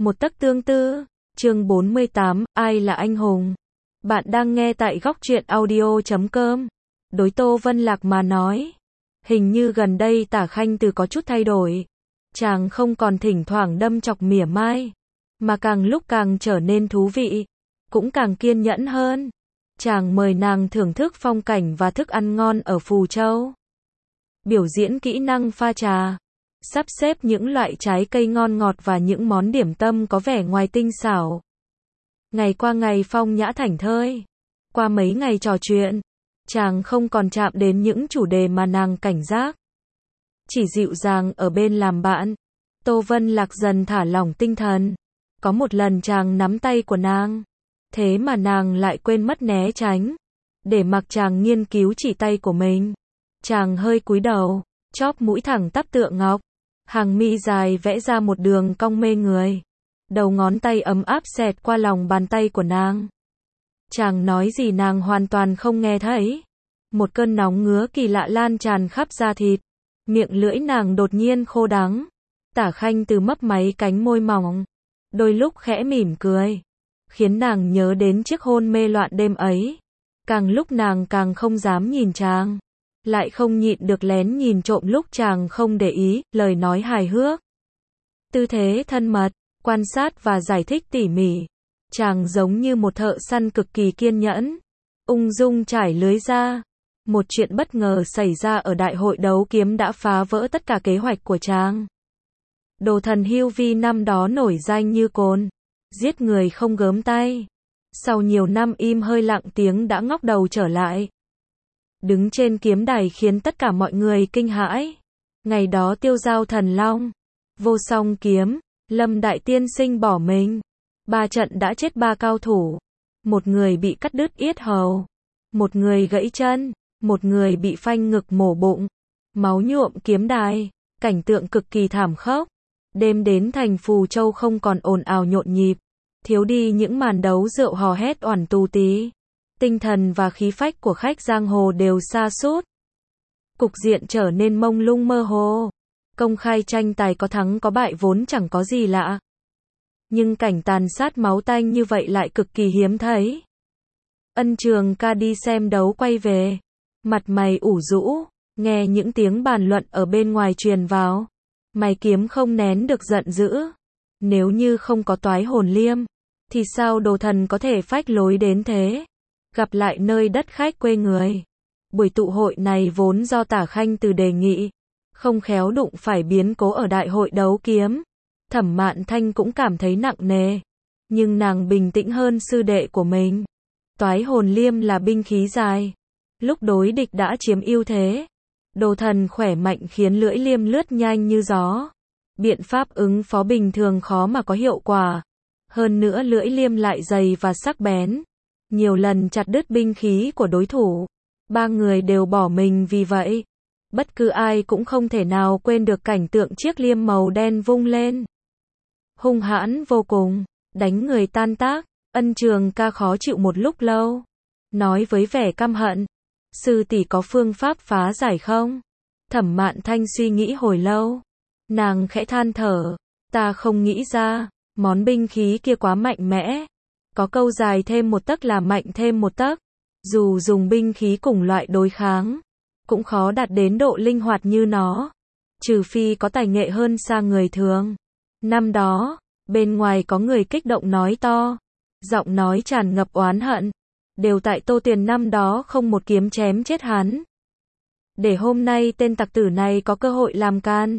Một tấc tương tư, chương 48, ai là anh hùng? Bạn đang nghe tại góc truyện audio.com. Đối Tô Vân Lạc mà nói, hình như gần đây Tả Khanh Từ có chút thay đổi. Chàng không còn thỉnh thoảng đâm chọc mỉa mai, mà càng lúc càng trở nên thú vị, cũng càng kiên nhẫn hơn. Chàng mời nàng thưởng thức phong cảnh và thức ăn ngon ở Phù Châu, biểu diễn kỹ năng pha trà, sắp xếp những loại trái cây ngon ngọt và những món điểm tâm có vẻ ngoài tinh xảo. Ngày qua ngày phong nhã thảnh thơi. Qua mấy ngày trò chuyện, chàng không còn chạm đến những chủ đề mà nàng cảnh giác. Chỉ dịu dàng ở bên làm bạn. Tô Vân Lạc dần thả lỏng tinh thần. Có một lần chàng nắm tay của nàng, thế mà nàng lại quên mất né tránh, để mặc chàng nghiên cứu chỉ tay của mình. Chàng hơi cúi đầu, chóp mũi thẳng tắp tựa ngọc, hàng mi dài vẽ ra một đường cong mê người. Đầu ngón tay ấm áp xẹt qua lòng bàn tay của nàng. Chàng nói gì nàng hoàn toàn không nghe thấy. Một cơn nóng ngứa kỳ lạ lan tràn khắp da thịt. Miệng lưỡi nàng đột nhiên khô đắng. Tả Khanh Từ mấp máy cánh môi mỏng, đôi lúc khẽ mỉm cười, khiến nàng nhớ đến chiếc hôn mê loạn đêm ấy. Càng lúc nàng càng không dám nhìn chàng, lại không nhịn được lén nhìn trộm lúc chàng không để ý, lời nói hài hước, tư thế thân mật, quan sát và giải thích tỉ mỉ. Chàng giống như một thợ săn cực kỳ kiên nhẫn, ung dung trải lưới ra. Một chuyện bất ngờ xảy ra ở đại hội đấu kiếm đã phá vỡ tất cả kế hoạch của chàng. Đồ thần Hưu Vi năm đó nổi danh như cồn, giết người không gớm tay. Sau nhiều năm im hơi lặng tiếng đã ngóc đầu trở lại, đứng trên kiếm đài khiến tất cả mọi người kinh hãi. Ngày đó tiêu giao thần long, vô song kiếm, Lâm Đại Tiên Sinh bỏ mình. 3 trận đã chết 3 cao thủ. Một người bị cắt đứt yết hầu, một người gãy chân, một người bị phanh ngực mổ bụng. Máu nhuộm kiếm đài, cảnh tượng cực kỳ thảm khốc. Đêm đến thành Phù Châu không còn ồn ào nhộn nhịp, thiếu đi những màn đấu rượu hò hét oẳn tù tí. Tinh thần và khí phách của khách giang hồ đều sa sút. Cục diện trở nên mông lung mơ hồ. Công khai tranh tài có thắng có bại vốn chẳng có gì lạ, nhưng cảnh tàn sát máu tanh như vậy lại cực kỳ hiếm thấy. Ân Trường Ca đi xem đấu quay về, mặt mày ủ rũ, nghe những tiếng bàn luận ở bên ngoài truyền vào, mày kiếm không nén được giận dữ. Nếu như không có Toái Hồn Liêm, thì sao đồ thần có thể phách lối đến thế? Gặp lại nơi đất khách quê người. Buổi tụ hội này vốn do Tả Khanh Từ đề nghị, không khéo đụng phải biến cố ở đại hội đấu kiếm. Thẩm Mạn Thanh cũng cảm thấy nặng nề, nhưng nàng bình tĩnh hơn sư đệ của mình. Toái Hồn Liêm là binh khí dài, lúc đối địch đã chiếm ưu thế. Đồ thần khỏe mạnh khiến lưỡi liêm lướt nhanh như gió. Biện pháp ứng phó bình thường khó mà có hiệu quả. Hơn nữa lưỡi liêm lại dày và sắc bén, nhiều lần chặt đứt binh khí của đối thủ. 3 người đều bỏ mình vì vậy. Bất cứ ai cũng không thể nào quên được cảnh tượng chiếc liêm màu đen vung lên, hung hãn vô cùng, đánh người tan tác. Ân Trường Ca khó chịu một lúc lâu, nói với vẻ căm hận, sư tỷ có phương pháp phá giải không? Thẩm Mạn Thanh suy nghĩ hồi lâu, nàng khẽ than thở, ta không nghĩ ra, món binh khí kia quá mạnh mẽ. Có câu dài thêm một tấc là mạnh thêm một tấc. Dù dùng binh khí cùng loại đối kháng, cũng khó đạt đến độ linh hoạt như nó, trừ phi có tài nghệ hơn xa người thường. Năm đó, bên ngoài có người kích động nói to, giọng nói tràn ngập oán hận, đều tại Tô Tuyền năm đó không một kiếm chém chết hắn, để hôm nay tên tặc tử này có cơ hội làm can.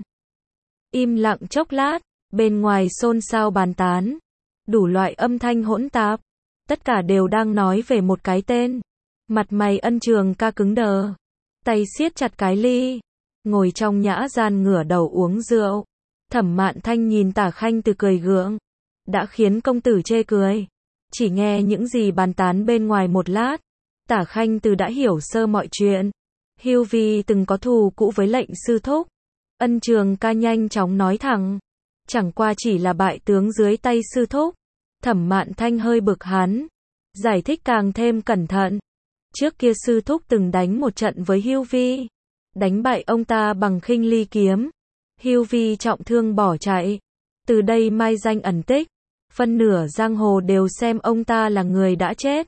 Im lặng chốc lát, bên ngoài xôn xao bàn tán, đủ loại âm thanh hỗn tạp, tất cả đều đang nói về một cái tên. Mặt mày Ân Trường Ca cứng đờ, tay siết chặt cái ly, ngồi trong nhã gian ngửa đầu uống rượu. Thẩm Mạn Thanh nhìn Tả Khanh Từ cười gượng, đã khiến công tử chê cười. Chỉ nghe những gì bàn tán bên ngoài một lát, Tả Khanh Từ đã hiểu sơ mọi chuyện. Hưu Vi từng có thù cũ với lệnh sư thúc. Ân Trường Ca nhanh chóng nói thẳng, chẳng qua chỉ là bại tướng dưới tay sư thúc. Thẩm Mạn Thanh hơi bực hắn, giải thích càng thêm cẩn thận. Trước kia sư thúc từng đánh một trận với Hưu Vi, đánh bại ông ta bằng khinh ly kiếm. Hưu Vi trọng thương bỏ chạy, từ đây mai danh ẩn tích. phân nửa giang hồ đều xem ông ta là người đã chết.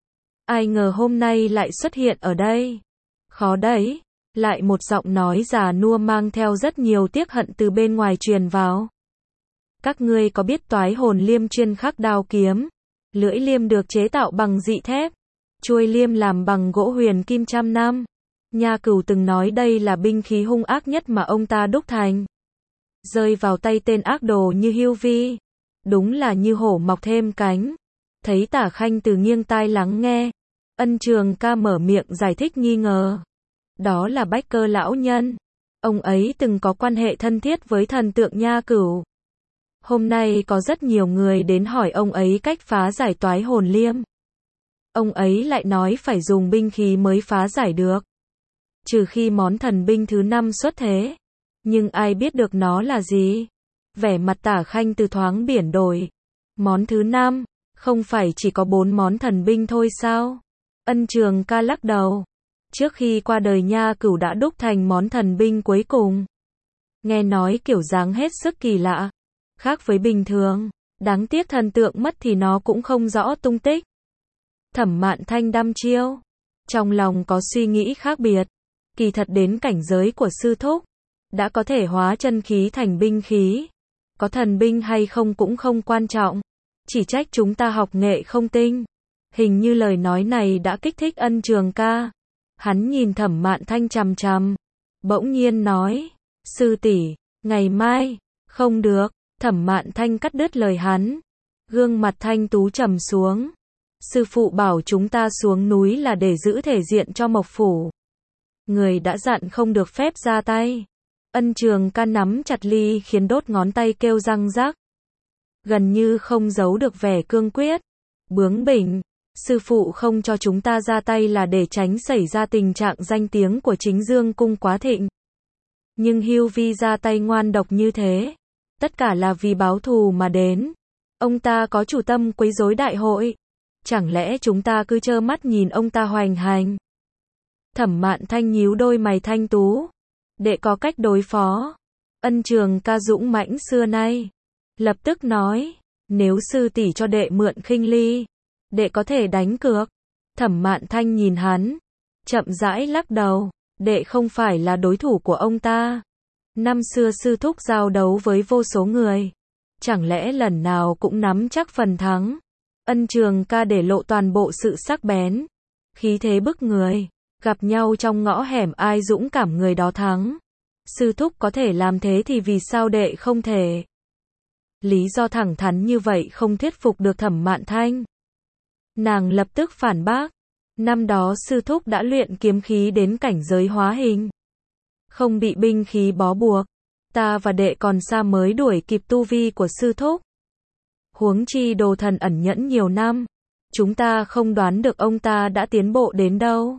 Ai ngờ hôm nay lại xuất hiện ở đây. Khó đấy. Lại một giọng nói già nua mang theo rất nhiều tiếc hận từ bên ngoài truyền vào. Các ngươi có biết toái hồn liêm chuyên khắc đao kiếm, lưỡi liêm được chế tạo bằng dị thép, chuôi liêm làm bằng gỗ huyền kim trăm năm. Nha Cửu từng nói đây là binh khí hung ác nhất mà ông ta đúc thành. Rơi vào tay tên ác đồ như Hưu Vi, đúng là như hổ mọc thêm cánh. Thấy Tả Khanh Từ nghiêng tai lắng nghe, Ân Trường Ca mở miệng giải thích nghi ngờ. Đó là Bách Cơ lão nhân. Ông ấy từng có quan hệ thân thiết với thần tượng Nha Cửu. Hôm nay có rất nhiều người đến hỏi ông ấy cách phá giải toái hồn liêm. Ông ấy lại nói phải dùng binh khí mới phá giải được. Trừ khi món thần binh thứ 5 xuất thế. Nhưng ai biết được nó là gì? Vẻ mặt Tả Khanh Từ thoáng biển đổi. Món thứ 5, không phải chỉ có 4 món thần binh thôi sao? Ân Trường Ca lắc đầu. Trước khi qua đời Nha Cửu đã đúc thành món thần binh cuối cùng. Nghe nói kiểu dáng hết sức kỳ lạ. Khác với bình thường. Đáng tiếc thần tượng mất thì nó cũng không rõ tung tích. Thẩm Mạn Thanh đăm chiêu. Trong lòng có suy nghĩ khác biệt. Kỳ thật đến cảnh giới của sư thúc, đã có thể hóa chân khí thành binh khí. Có thần binh hay không cũng không quan trọng. Chỉ trách chúng ta học nghệ không tinh. Hình như lời nói này đã kích thích Ân Trường Ca. Hắn nhìn Thẩm Mạn Thanh chằm chằm. Bỗng nhiên nói. Sư tỷ, ngày mai. Không được. Thẩm Mạn Thanh cắt đứt lời hắn. Gương mặt thanh tú trầm xuống. Sư phụ bảo chúng ta xuống núi là để giữ thể diện cho Mộc Phủ. Người đã dặn không được phép ra tay. Ân Trường Ca nắm chặt ly khiến đốt ngón tay kêu răng rắc. Gần như không giấu được vẻ cương quyết. Bướng bỉnh. Sư phụ không cho chúng ta ra tay là để tránh xảy ra tình trạng danh tiếng của Chính Dương Cung quá thịnh. Nhưng Hưu Vi ra tay ngoan độc như thế. Tất cả là vì báo thù mà đến. Ông ta có chủ tâm quấy rối đại hội. Chẳng lẽ chúng ta cứ trơ mắt nhìn ông ta hoành hành? Thẩm Mạn Thanh nhíu đôi mày thanh tú. Đệ có cách đối phó. Ân Trường Ca dũng mãnh xưa nay. Lập tức nói. Nếu sư tỷ cho đệ mượn khinh ly, đệ có thể đánh cược. Thẩm Mạn Thanh nhìn hắn. Chậm rãi lắc đầu. Đệ không phải là đối thủ của ông ta. Năm xưa sư thúc giao đấu với vô số người. Chẳng lẽ lần nào cũng nắm chắc phần thắng? Ân Trường Ca để lộ toàn bộ sự sắc bén. Khí thế bức người. Gặp nhau trong ngõ hẻm ai dũng cảm người đó thắng. Sư thúc có thể làm thế thì vì sao đệ không thể? Lý do thẳng thắn như vậy không thuyết phục được Thẩm Mạn Thanh. Nàng lập tức phản bác. Năm đó sư thúc đã luyện kiếm khí đến cảnh giới hóa hình. Không bị binh khí bó buộc. Ta và đệ còn xa mới đuổi kịp tu vi của sư thúc. Huống chi Đồ Thần ẩn nhẫn nhiều năm. Chúng ta không đoán được ông ta đã tiến bộ đến đâu.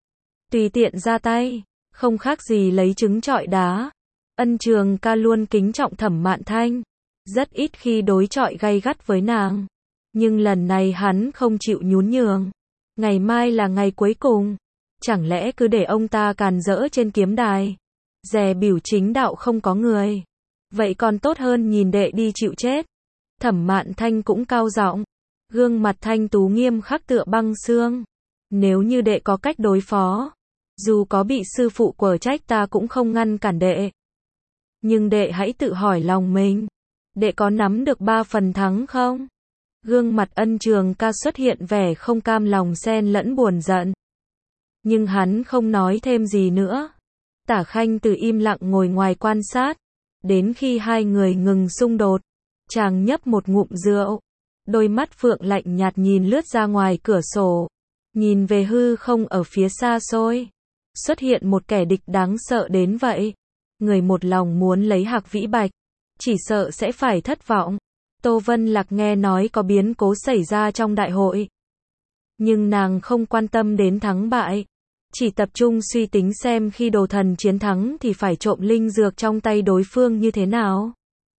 Tùy tiện ra tay, không khác gì lấy trứng trọi đá. Ân Trường Ca luôn kính trọng Thẩm Mạn Thanh. Rất ít khi đối chọi gay gắt với nàng. Nhưng lần này hắn không chịu nhún nhường. Ngày mai là ngày cuối cùng. Chẳng lẽ cứ để ông ta càn rỡ trên kiếm đài. Dè biểu chính đạo không có người. Vậy còn tốt hơn nhìn đệ đi chịu chết. Thẩm Mạn Thanh cũng cao giọng. Gương mặt thanh tú nghiêm khắc tựa băng xương. Nếu như đệ có cách đối phó. Dù có bị sư phụ quở trách ta cũng không ngăn cản đệ. Nhưng đệ hãy tự hỏi lòng mình. Đệ có nắm được 3 phần thắng không? Gương mặt Ân Trường Ca xuất hiện vẻ không cam lòng xen lẫn buồn giận. Nhưng hắn không nói thêm gì nữa. Tả Khanh Từ im lặng ngồi ngoài quan sát. Đến khi hai người ngừng xung đột. Chàng nhấp một ngụm rượu. Đôi mắt phượng lạnh nhạt nhìn lướt ra ngoài cửa sổ. Nhìn về hư không ở phía xa xôi. Xuất hiện một kẻ địch đáng sợ đến vậy. Người một lòng muốn lấy Hạc Vĩ Bạch. Chỉ sợ sẽ phải thất vọng. Tô Vân Lạc nghe nói có biến cố xảy ra trong đại hội. Nhưng nàng không quan tâm đến thắng bại. Chỉ tập trung suy tính xem khi Đồ Thần chiến thắng thì phải trộm linh dược trong tay đối phương như thế nào.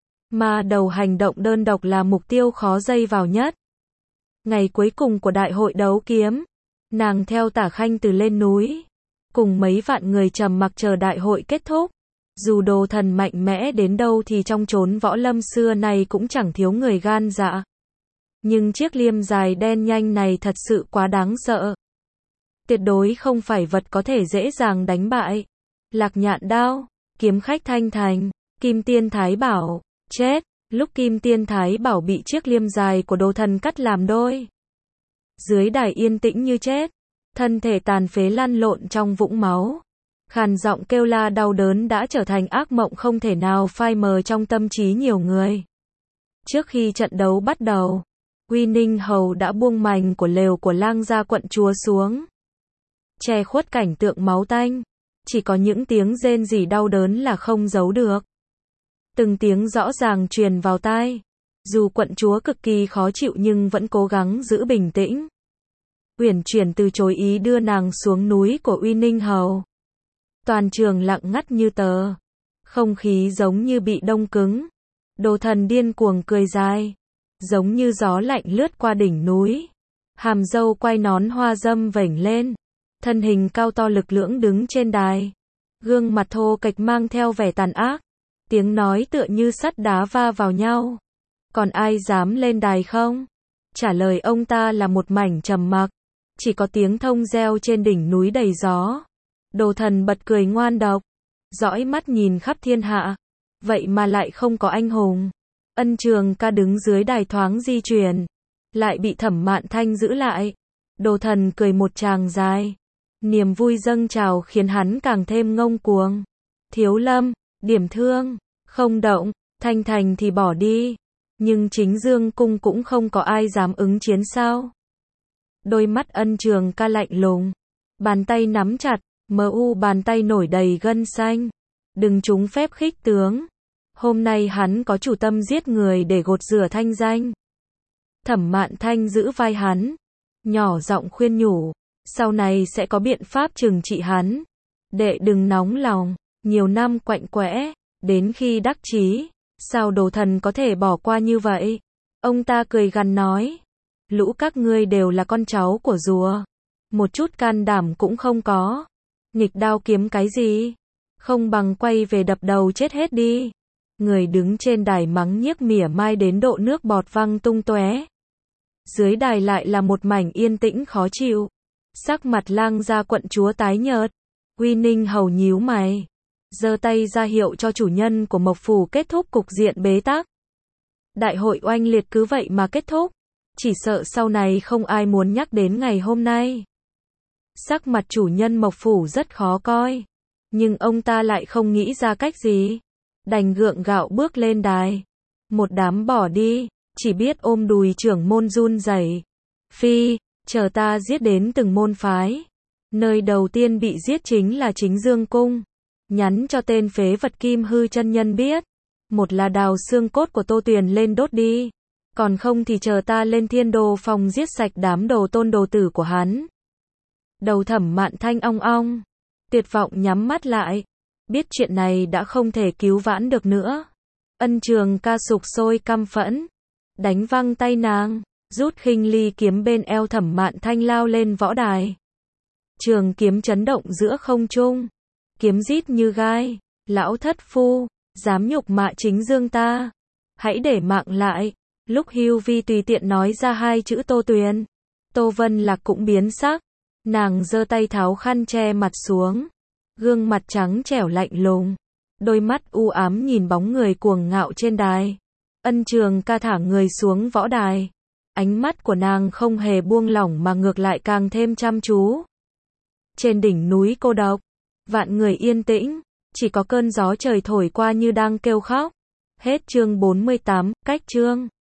Mà đầu hành động đơn độc là mục tiêu khó dây vào nhất. Ngày cuối cùng của đại hội đấu kiếm. Nàng theo Tả Khanh Từ lên núi. Cùng mấy vạn người trầm mặc chờ đại hội kết thúc. Dù Đồ Thần mạnh mẽ đến đâu thì trong chốn võ lâm xưa này cũng chẳng thiếu người gan dạ. Nhưng chiếc liêm dài đen nhanh này thật sự quá đáng sợ. Tuyệt đối không phải vật có thể dễ dàng đánh bại. Lạc Nhạn Đao, kiếm khách Thanh Thành, Kim Tiên Thái Bảo, chết. Lúc Kim Tiên Thái Bảo bị chiếc liêm dài của đồ thần cắt làm đôi. Dưới đài yên tĩnh như chết, thân thể tàn phế lăn lộn trong vũng máu. Khàn giọng kêu la đau đớn đã trở thành ác mộng không thể nào phai mờ trong tâm trí nhiều người. Trước khi trận đấu bắt đầu, Uy Ninh Hầu đã buông mành của lều của Lang gia quận chúa xuống, che khuất cảnh tượng máu tanh. Chỉ có những tiếng rên rỉ đau đớn là không giấu được. Từng tiếng rõ ràng truyền vào tai. Dù quận chúa cực kỳ khó chịu nhưng vẫn cố gắng giữ bình tĩnh. Uyển Chuyển từ chối ý đưa nàng xuống núi của Uy Ninh Hầu. Toàn trường lặng ngắt như tờ. Không khí giống như bị đông cứng. Đồ thần điên cuồng cười dài, giống như gió lạnh lướt qua đỉnh núi. Hàm râu quay nón hoa dâm vểnh lên. Thân hình cao to lực lưỡng đứng trên đài. Gương mặt thô kệch mang theo vẻ tàn ác. Tiếng nói tựa như sắt đá va vào nhau. Còn ai dám lên đài không? Trả lời ông ta là một mảnh trầm mặc. Chỉ có tiếng thông reo trên đỉnh núi đầy gió. Đồ thần bật cười ngoan độc, dõi mắt nhìn khắp thiên hạ. Vậy mà lại không có anh hùng. Ân Trường Ca đứng dưới đài thoáng di chuyển, lại bị Thẩm Mạn Thanh giữ lại. Đồ thần cười một tràng dài. Niềm vui dâng trào khiến hắn càng thêm ngông cuồng. Thiếu Lâm, điểm thương, không động, Thanh Thành thì bỏ đi. Nhưng chính Dương Cung cũng không có ai dám ứng chiến sao? Đôi mắt Ân Trường Ca lạnh lùng, bàn tay nắm chặt, bàn tay nổi đầy gân xanh. Đừng trúng phép khích tướng. Hôm nay hắn có chủ tâm giết người để gột rửa thanh danh. Thẩm Mạn Thanh giữ vai hắn, nhỏ giọng khuyên nhủ, sau này sẽ có biện pháp trừng trị hắn. Đệ đừng nóng lòng, nhiều năm quạnh quẽ, đến khi đắc chí, sao đồ thần có thể bỏ qua như vậy? Ông ta cười gằn nói, lũ các ngươi đều là con cháu của rùa, một chút can đảm cũng không có. Nghịch đao kiếm cái gì? Không bằng quay về đập đầu chết hết đi. Người đứng trên đài mắng nhiếc mỉa mai đến độ nước bọt văng tung tóe. Dưới đài lại là một mảnh yên tĩnh khó chịu. Sắc mặt Lang gia quận chúa tái nhợt. Uy Ninh Hầu nhíu mày, giơ tay ra hiệu cho chủ nhân của Mộc Phủ kết thúc cục diện bế tắc. Đại hội oanh liệt cứ vậy mà kết thúc. Chỉ sợ sau này không ai muốn nhắc đến ngày hôm nay. Sắc mặt chủ nhân Mộc Phủ rất khó coi. Nhưng ông ta lại không nghĩ ra cách gì. Đành gượng gạo bước lên đài. Một đám bỏ đi, chỉ biết ôm đùi trưởng môn run rẩy. Phi, chờ ta giết đến từng môn phái. Nơi đầu tiên bị giết chính là chính Dương Cung. Nhắn cho tên phế vật Kim Hư chân nhân biết. Một là đào xương cốt của Tô Tuyền lên đốt đi. Còn không thì chờ ta lên Thiên Đô Phòng giết sạch đám đồ tôn đồ tử của hắn. Đầu Thẩm Mạn Thanh ong ong, tuyệt vọng nhắm mắt lại. Biết chuyện này đã không thể cứu vãn được nữa. Ân Trường Ca sục sôi căm phẫn, đánh văng tay nàng, rút khinh ly kiếm bên eo Thẩm Mạn Thanh lao lên võ đài. Trường kiếm chấn động giữa không trung, kiếm rít như gai. Lão thất phu, dám nhục mạ chính Dương ta, hãy để mạng lại. Lúc Hưu Vi tùy tiện nói ra hai chữ Tô Tuyền, Tô Vân Lạc cũng biến sắc. Nàng giơ tay tháo khăn che mặt xuống, gương mặt trắng trẻo lạnh lùng, đôi mắt u ám nhìn bóng người cuồng ngạo trên đài. Ân Trường Ca thả người xuống võ đài, ánh mắt của nàng không hề buông lỏng mà ngược lại càng thêm chăm chú. Trên đỉnh núi cô độc, vạn người yên tĩnh, chỉ có cơn gió trời thổi qua như đang kêu khóc. Hết chương 48, cách chương.